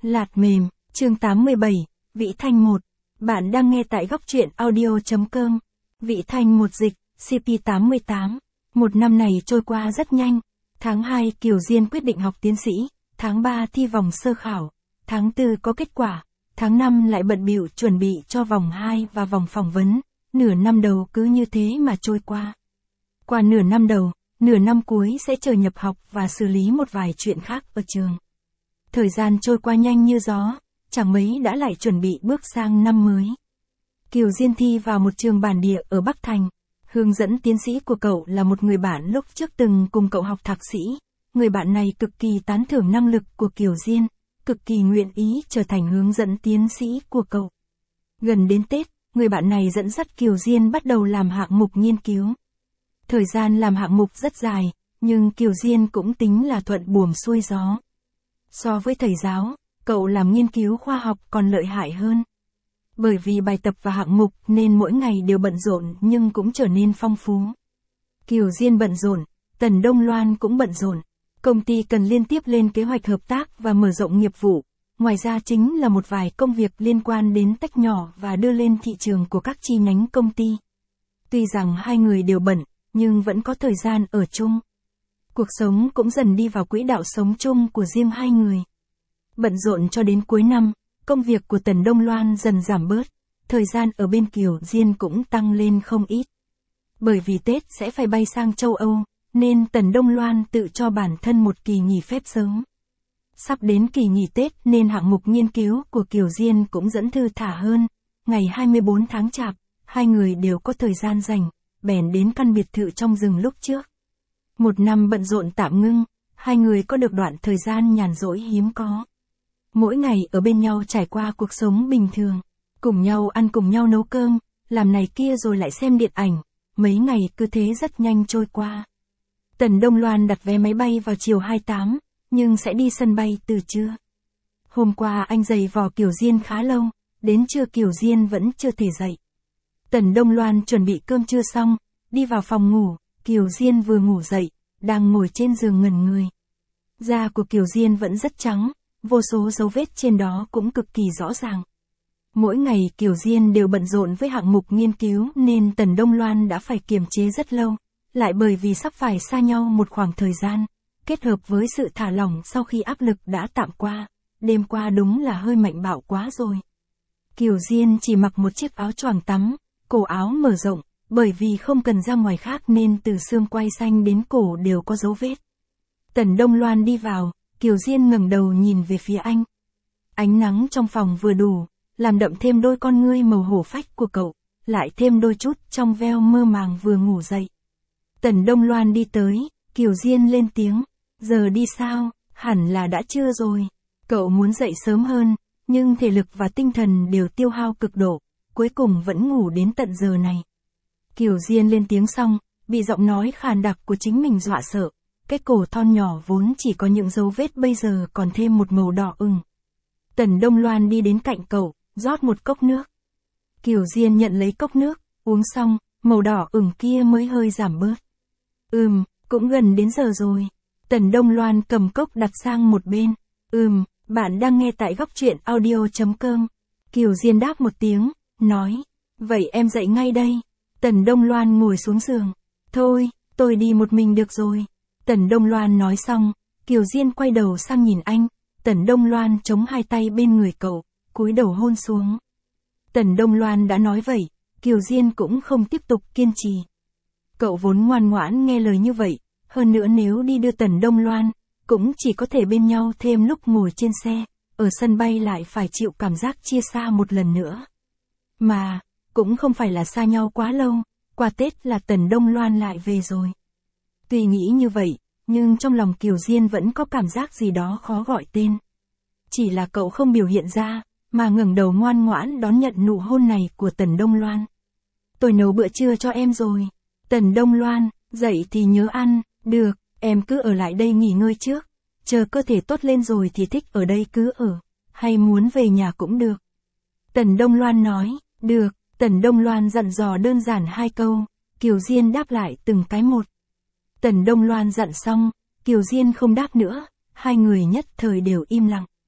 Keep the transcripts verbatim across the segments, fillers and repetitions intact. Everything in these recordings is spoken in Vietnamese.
Lạt mềm, chương tám mươi bảy, Vị Thanh một. Bạn đang nghe tại góc truyện audio chấm com. Vị Thanh một dịch, xê pê tám mươi tám. Một năm này trôi qua rất nhanh. Tháng hai Kiều Diên quyết định học tiến sĩ, tháng ba thi vòng sơ khảo, tháng tư có kết quả, tháng năm lại bận bịu chuẩn bị cho vòng hai và vòng phỏng vấn. Nửa năm đầu cứ như thế mà trôi qua. Qua nửa năm đầu, nửa năm cuối sẽ chờ nhập học và xử lý một vài chuyện khác ở trường. Thời gian trôi qua nhanh như gió, chẳng mấy đã lại chuẩn bị bước sang năm mới. Kiều Diên thi vào một trường bản địa ở Bắc Thành. Hướng dẫn tiến sĩ của cậu là một người bạn lúc trước từng cùng cậu học thạc sĩ. Người bạn này cực kỳ tán thưởng năng lực của Kiều Diên, cực kỳ nguyện ý trở thành hướng dẫn tiến sĩ của cậu. Gần đến Tết, người bạn này dẫn dắt Kiều Diên bắt đầu làm hạng mục nghiên cứu. Thời gian làm hạng mục rất dài, nhưng Kiều Diên cũng tính là thuận buồm xuôi gió. So với thầy giáo, cậu làm nghiên cứu khoa học còn lợi hại hơn. Bởi vì bài tập và hạng mục nên mỗi ngày đều bận rộn nhưng cũng trở nên phong phú. Kiều Diên bận rộn, Tần Đông Loan cũng bận rộn. Công ty cần liên tiếp lên kế hoạch hợp tác và mở rộng nghiệp vụ. Ngoài ra chính là một vài công việc liên quan đến tách nhỏ và đưa lên thị trường của các chi nhánh công ty. Tuy rằng hai người đều bận, nhưng vẫn có thời gian ở chung. Cuộc sống cũng dần đi vào quỹ đạo sống chung của riêng hai người. Bận rộn cho đến cuối năm, công việc của Tần Đông Loan dần giảm bớt, thời gian ở bên Kiều Diên cũng tăng lên không ít. Bởi vì Tết sẽ phải bay sang châu Âu, nên Tần Đông Loan tự cho bản thân một kỳ nghỉ phép sớm. Sắp đến kỳ nghỉ Tết nên hạng mục nghiên cứu của Kiều Diên cũng dẫn thư thả hơn. Ngày hai mươi bốn tháng Chạp, hai người đều có thời gian rảnh, bèn đến căn biệt thự trong rừng lúc trước. Một năm bận rộn tạm ngưng, hai người có được đoạn thời gian nhàn rỗi hiếm có. Mỗi ngày ở bên nhau trải qua cuộc sống bình thường, cùng nhau ăn cùng nhau nấu cơm, làm này kia rồi lại xem điện ảnh, mấy ngày cứ thế rất nhanh trôi qua. Tần Đông Loan đặt vé máy bay vào chiều hai mươi tám, nhưng sẽ đi sân bay từ trưa. Hôm qua anh giày vò Kiều Diên khá lâu, đến trưa Kiều Diên vẫn chưa thể dậy. Tần Đông Loan chuẩn bị cơm trưa xong, đi vào phòng ngủ, Kiều Diên vừa ngủ dậy, đang ngồi trên giường ngẩn người. Da của Kiều Diên vẫn rất trắng, vô số dấu vết trên đó cũng cực kỳ rõ ràng. Mỗi ngày Kiều Diên đều bận rộn với hạng mục nghiên cứu nên Tần Đông Loan đã phải kiềm chế rất lâu, lại bởi vì sắp phải xa nhau một khoảng thời gian, kết hợp với sự thả lỏng sau khi áp lực đã tạm qua, đêm qua đúng là hơi mạnh bạo quá rồi. Kiều Diên chỉ mặc một chiếc áo choàng tắm, cổ áo mở rộng, bởi vì không cần ra ngoài khác nên từ xương quai xanh đến cổ đều có dấu vết. Tần Đông Loan đi vào, Kiều Diên ngẩng đầu nhìn về phía anh. Ánh nắng trong phòng vừa đủ, làm đậm thêm đôi con ngươi màu hổ phách của cậu, lại thêm đôi chút trong veo mơ màng vừa ngủ dậy. Tần Đông Loan đi tới, Kiều Diên lên tiếng, giờ đi sao, hẳn là đã trưa rồi. Cậu muốn dậy sớm hơn, nhưng thể lực và tinh thần đều tiêu hao cực độ, cuối cùng vẫn ngủ đến tận giờ này. Kiều Diên lên tiếng xong, bị giọng nói khàn đặc của chính mình dọa sợ. Cái cổ thon nhỏ vốn chỉ có những dấu vết bây giờ còn thêm một màu đỏ ửng. Tần Đông Loan đi đến cạnh cậu, rót một cốc nước. Kiều Diên nhận lấy cốc nước, uống xong, màu đỏ ửng kia mới hơi giảm bớt. Ừm, cũng gần đến giờ rồi. Tần Đông Loan cầm cốc đặt sang một bên. Ừm, bạn đang nghe tại góc truyện audio chấm com. Kiều Diên đáp một tiếng, nói, vậy em dậy ngay đây. Tần Đông Loan ngồi xuống giường. Thôi, tôi đi một mình được rồi. Tần Đông Loan nói xong, Kiều Diên quay đầu sang nhìn anh. Tần Đông Loan chống hai tay bên người cậu, cúi đầu hôn xuống. Tần Đông Loan đã nói vậy, Kiều Diên cũng không tiếp tục kiên trì. Cậu vốn ngoan ngoãn nghe lời như vậy, hơn nữa nếu đi đưa Tần Đông Loan, cũng chỉ có thể bên nhau thêm lúc ngồi trên xe, ở sân bay lại phải chịu cảm giác chia xa một lần nữa. Mà, cũng không phải là xa nhau quá lâu, qua Tết là Tần Đông Loan lại về rồi. Tuy nghĩ như vậy, nhưng trong lòng Kiều Diên vẫn có cảm giác gì đó khó gọi tên. Chỉ là cậu không biểu hiện ra, mà ngẩng đầu ngoan ngoãn đón nhận nụ hôn này của Tần Đông Loan. Tôi nấu bữa trưa cho em rồi. Tần Đông Loan, dậy thì nhớ ăn, được, em cứ ở lại đây nghỉ ngơi trước. Chờ cơ thể tốt lên rồi thì thích ở đây cứ ở, hay muốn về nhà cũng được. Tần Đông Loan nói, được, Tần Đông Loan dặn dò đơn giản hai câu, Kiều Diên đáp lại từng cái một. Tần Đông Loan dặn xong, Kiều Diên không đáp nữa, hai người nhất thời đều im lặng.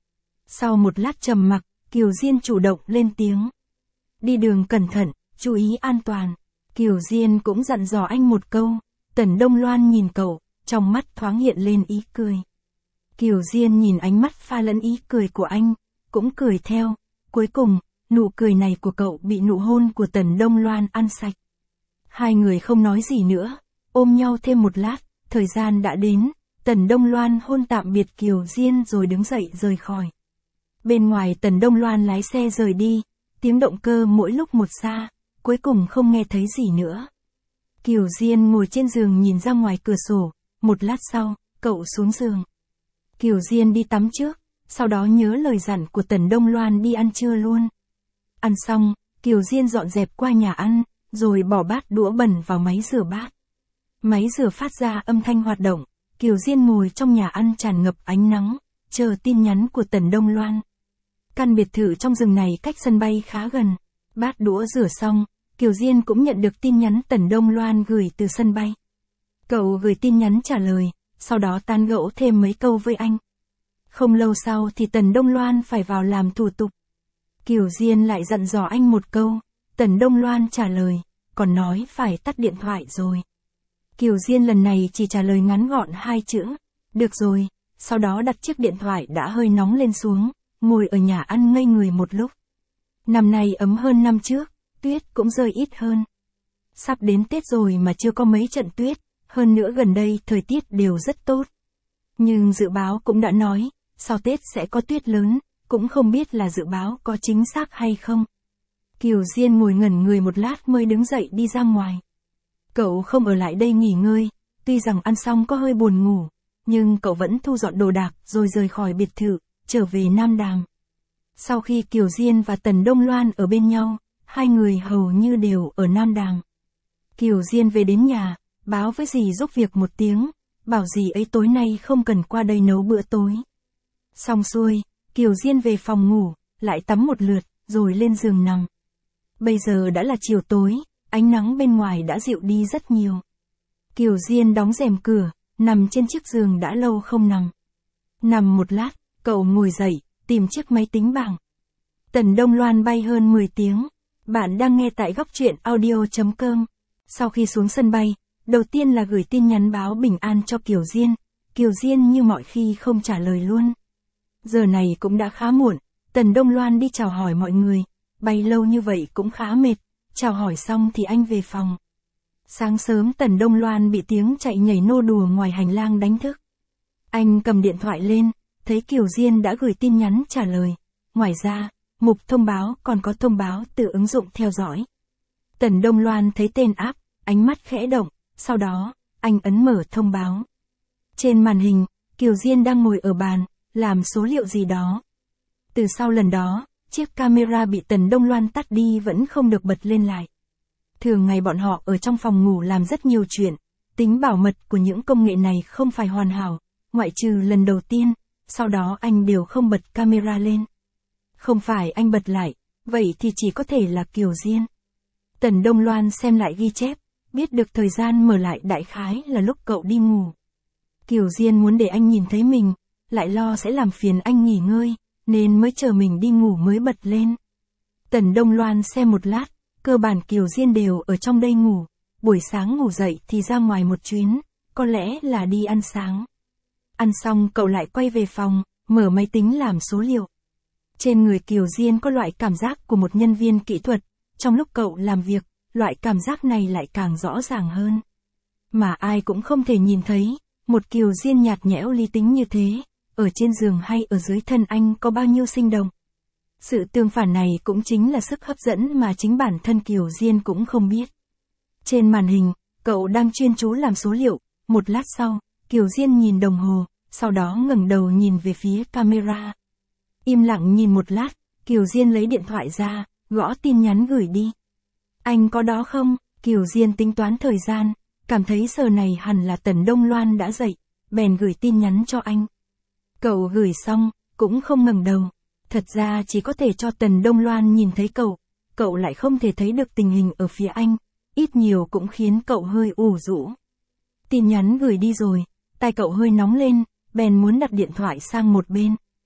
Sau một lát trầm mặc, Kiều Diên chủ động lên tiếng. Đi đường cẩn thận, chú ý an toàn. Kiều Diên cũng dặn dò anh một câu. Tần Đông Loan nhìn cậu, trong mắt thoáng hiện lên ý cười. Kiều Diên nhìn ánh mắt pha lẫn ý cười của anh, cũng cười theo. Cuối cùng, nụ cười này của cậu bị nụ hôn của Tần Đông Loan ăn sạch. Hai người không nói gì nữa, ôm nhau thêm một lát, thời gian đã đến, Tần Đông Loan hôn tạm biệt Kiều Diên rồi đứng dậy rời khỏi. Bên ngoài Tần Đông Loan lái xe rời đi, tiếng động cơ mỗi lúc một xa, cuối cùng không nghe thấy gì nữa. Kiều Diên ngồi trên giường nhìn ra ngoài cửa sổ, một lát sau, cậu xuống giường. Kiều Diên đi tắm trước, sau đó nhớ lời dặn của Tần Đông Loan đi ăn trưa luôn. Ăn xong, Kiều Diên dọn dẹp qua nhà ăn, rồi bỏ bát đũa bẩn vào máy rửa bát. Máy rửa phát ra âm thanh hoạt động, Kiều Diên ngồi trong nhà ăn tràn ngập ánh nắng, chờ tin nhắn của Tần Đông Loan. Căn biệt thự trong rừng này cách sân bay khá gần. Bát đũa rửa xong, Kiều Diên cũng nhận được tin nhắn Tần Đông Loan gửi từ sân bay. Cậu gửi tin nhắn trả lời, sau đó tán gẫu thêm mấy câu với anh. Không lâu sau thì Tần Đông Loan phải vào làm thủ tục. Kiều Diên lại dặn dò anh một câu, Tần Đông Loan trả lời, còn nói phải tắt điện thoại rồi. Kiều Diên lần này chỉ trả lời ngắn gọn hai chữ, được rồi, sau đó đặt chiếc điện thoại đã hơi nóng lên xuống, ngồi ở nhà ăn ngây người một lúc. Năm nay ấm hơn năm trước, tuyết cũng rơi ít hơn. Sắp đến Tết rồi mà chưa có mấy trận tuyết, hơn nữa gần đây thời tiết đều rất tốt. Nhưng dự báo cũng đã nói, sau Tết sẽ có tuyết lớn, cũng không biết là dự báo có chính xác hay không. Kiều Diên ngồi ngẩn người một lát mới đứng dậy đi ra ngoài. Cậu không ở lại đây nghỉ ngơi, tuy rằng ăn xong có hơi buồn ngủ, nhưng cậu vẫn thu dọn đồ đạc rồi rời khỏi biệt thự, trở về Nam Đàm. Sau khi Kiều Diên và Tần Đông Loan ở bên nhau, hai người hầu như đều ở Nam Đàm. Kiều Diên về đến nhà, báo với dì giúp việc một tiếng, bảo dì ấy tối nay không cần qua đây nấu bữa tối. Xong xuôi, Kiều Diên về phòng ngủ, lại tắm một lượt, rồi lên giường nằm. Bây giờ đã là chiều tối, ánh nắng bên ngoài đã dịu đi rất nhiều. Kiều Diên đóng rèm cửa, nằm trên chiếc giường đã lâu không nằm. Nằm một lát, cậu ngồi dậy, tìm chiếc máy tính bảng. Tần Đông Loan bay hơn mười tiếng. Bạn đang nghe tại góc truyện audio chấm com. Sau khi xuống sân bay, đầu tiên là gửi tin nhắn báo bình an cho Kiều Diên. Kiều Diên như mọi khi không trả lời luôn. Giờ này cũng đã khá muộn, Tần Đông Loan đi chào hỏi mọi người. Bay lâu như vậy cũng khá mệt, chào hỏi xong thì anh về phòng. Sáng sớm Tần Đông Loan bị tiếng chạy nhảy nô đùa ngoài hành lang đánh thức. Anh cầm điện thoại lên, thấy Kiều Diên đã gửi tin nhắn trả lời. Ngoài ra, mục thông báo còn có thông báo từ ứng dụng theo dõi. Tần Đông Loan thấy tên app, ánh mắt khẽ động, sau đó, anh ấn mở thông báo. Trên màn hình, Kiều Diên đang ngồi ở bàn, làm số liệu gì đó. Từ sau lần đó, chiếc camera bị Tần Đông Loan tắt đi vẫn không được bật lên lại. Thường ngày bọn họ ở trong phòng ngủ làm rất nhiều chuyện, tính bảo mật của những công nghệ này không phải hoàn hảo, ngoại trừ lần đầu tiên, sau đó anh đều không bật camera lên. Không phải anh bật lại, vậy thì chỉ có thể là Kiều Diên. Tần Đông Loan xem lại ghi chép, biết được thời gian mở lại đại khái là lúc cậu đi ngủ. Kiều Diên muốn để anh nhìn thấy mình, lại lo sẽ làm phiền anh nghỉ ngơi, nên mới chờ mình đi ngủ mới bật lên. Tần Đông Loan xem một lát, cơ bản Kiều Diên đều ở trong đây ngủ, buổi sáng ngủ dậy thì ra ngoài một chuyến, có lẽ là đi ăn sáng. Ăn xong cậu lại quay về phòng, mở máy tính làm số liệu. Trên người Kiều Diên có loại cảm giác của một nhân viên kỹ thuật, trong lúc cậu làm việc, loại cảm giác này lại càng rõ ràng hơn. Mà ai cũng không thể nhìn thấy, một Kiều Diên nhạt nhẽo lý tính như thế, ở trên giường hay ở dưới thân anh có bao nhiêu sinh động. Sự tương phản này cũng chính là sức hấp dẫn mà chính bản thân Kiều Diên cũng không biết. Trên màn hình, cậu đang chuyên chú làm số liệu, một lát sau, Kiều Diên nhìn đồng hồ, sau đó ngẩng đầu nhìn về phía camera. Im lặng nhìn một lát, Kiều Diên lấy điện thoại ra, gõ tin nhắn gửi đi. Anh có đó không? Kiều Diên tính toán thời gian, cảm thấy giờ này hẳn là Tần Đông Loan đã dậy, bèn gửi tin nhắn cho anh. Cậu gửi xong, cũng không ngẩng đầu. Thật ra chỉ có thể cho Tần Đông Loan nhìn thấy cậu, cậu lại không thể thấy được tình hình ở phía anh, ít nhiều cũng khiến cậu hơi ủ rũ. Tin nhắn gửi đi rồi, tay cậu hơi nóng lên, bèn muốn đặt điện thoại sang một bên.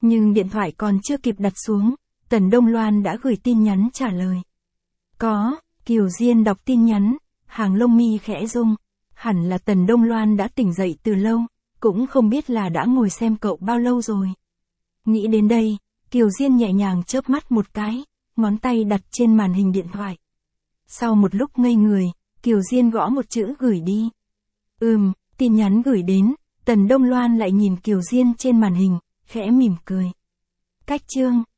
Nhưng điện thoại còn chưa kịp đặt xuống, Tần Đông Loan đã gửi tin nhắn trả lời. Có, Kiều Diên đọc tin nhắn, hàng lông mi khẽ rung. Hẳn là Tần Đông Loan đã tỉnh dậy từ lâu, cũng không biết là đã ngồi xem cậu bao lâu rồi. Nghĩ đến đây, Kiều Diên nhẹ nhàng chớp mắt một cái, ngón tay đặt trên màn hình điện thoại. Sau một lúc ngây người, Kiều Diên gõ một chữ gửi đi. Ừm, tin nhắn gửi đến, Tần Đông Loan lại nhìn Kiều Diên trên màn hình, khẽ mỉm cười. Cách chương